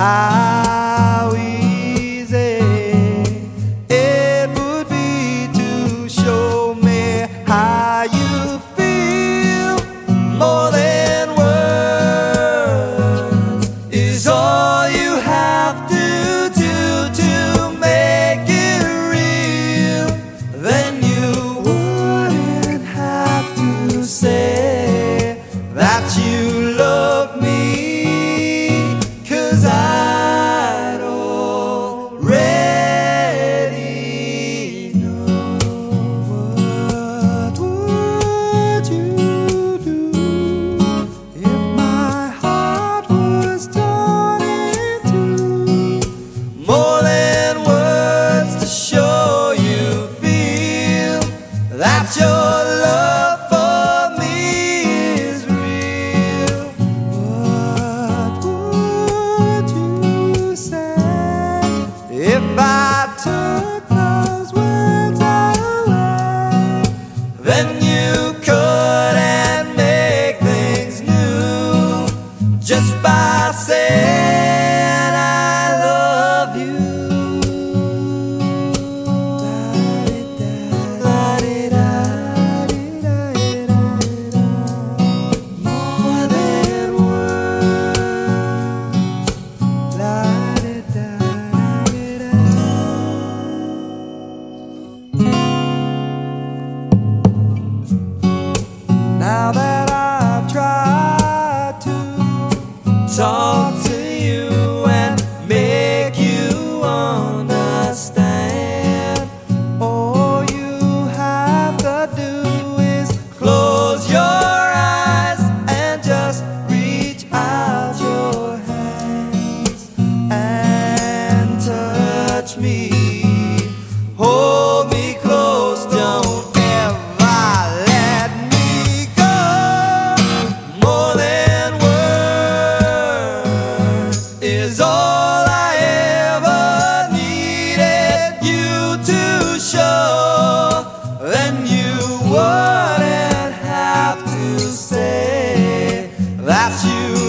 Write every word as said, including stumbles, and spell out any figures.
how easy it would be to show me how you feel. More than words is all you have to do to make it real. Then you wouldn't have to say that you love me, 'cause I'd already know. What would you do if my heart was torn in two? More than words to show you feel that your love for me is real. What would you say if I took those words away? Then you couldn't make things new just by saying I love you. More than now that I've tried to talk to you and make you understand, all you have to do is close your eyes and just reach out your hands and touch me. Hold me close, don't ever let me go. More than words is all I ever needed you to show. Then you wouldn't have to say that you